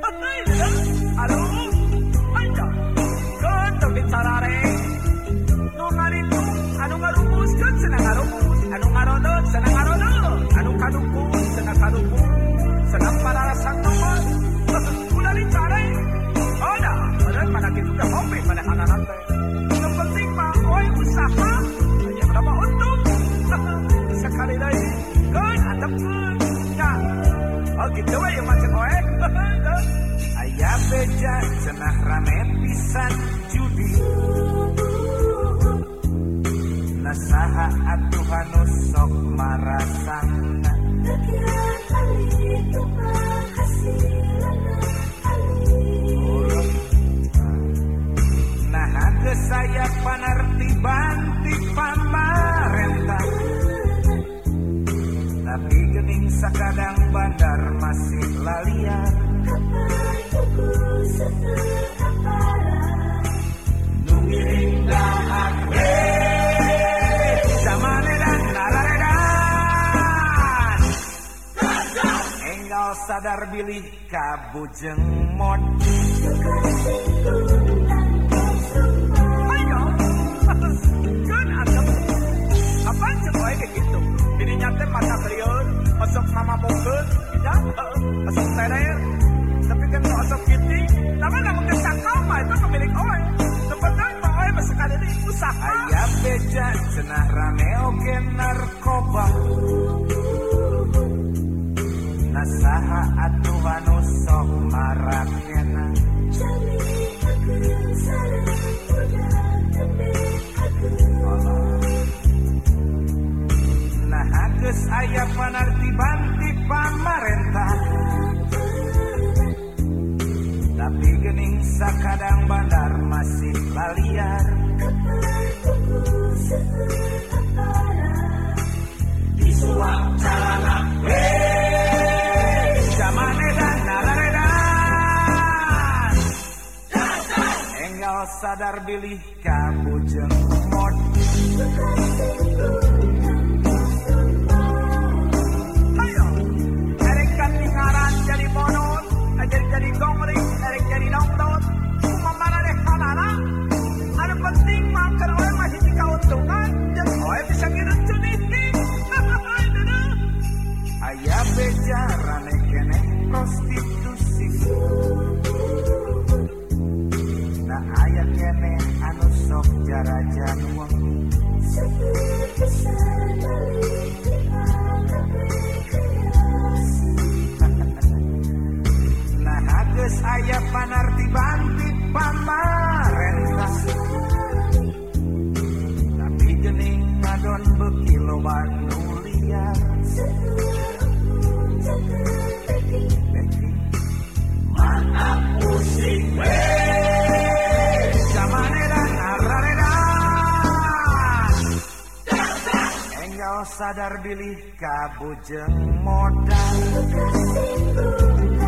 Aduh, aja. Kan tapi sarare. Nu ngaritu, anu ngarumuskeun cenah ngarumus, anu ngarodot cenah ngarodot, anu kadukun cenah kadukun, cenah pararasang nomor. Udah dicari. Oh dah, padahal pada kita udah ngopi pada anak-anak teh. Yang penting mah, oi usaha, aja berapa untung. Sekali lagi, kan adepkeun. Ya. Oh gitu we ya macam oi. Aya beja cenah rame pisan judi. Nasaha atuh anu sok marasangna. Nah geus saya panertiban ti pamarentah. Tapi geuning sakadang bandar masih laliar. Nu ngiring dahar zamane dan nararedan. Enggal sadar bilih kabujeng mod. Ayo, kan ada apa coba kayak gitu. Dirinya teh mata beliau, osok mama mungkin, ya, osok terer. Tapi kan osok gitu, nama kamu kesangkau mah itu pemilik oe. Sebenarnya oe masih ada di usaha. Ayah beja cenah rame oke narkoba. Nasaha atuh anu sok marakena. Nah geus aya panartiban ti pamarentah. Tapi geuning sakadang bandar masih laliar. Disuap calana zamane dan nararedan. Enggal sadar bilih kabujeng mod. Ayo, erek katingaran jadi bonot, jadi gongring, erek jadi nongdot. Cuma mana deh halala. Ada penting mah keur oe masih dikauntungan, jeung oe bisa ngireun ini. Aya beja rane keneh prostitusi. Nah aya keneh anu sok jarajan wangi. Nah geus aya panartiban ti pamarentah. Tapi geuning ngadon beuki loba nu liar. Mana pusing we zamane dan nararedan. Enggal sadar bilih kabujeng modal.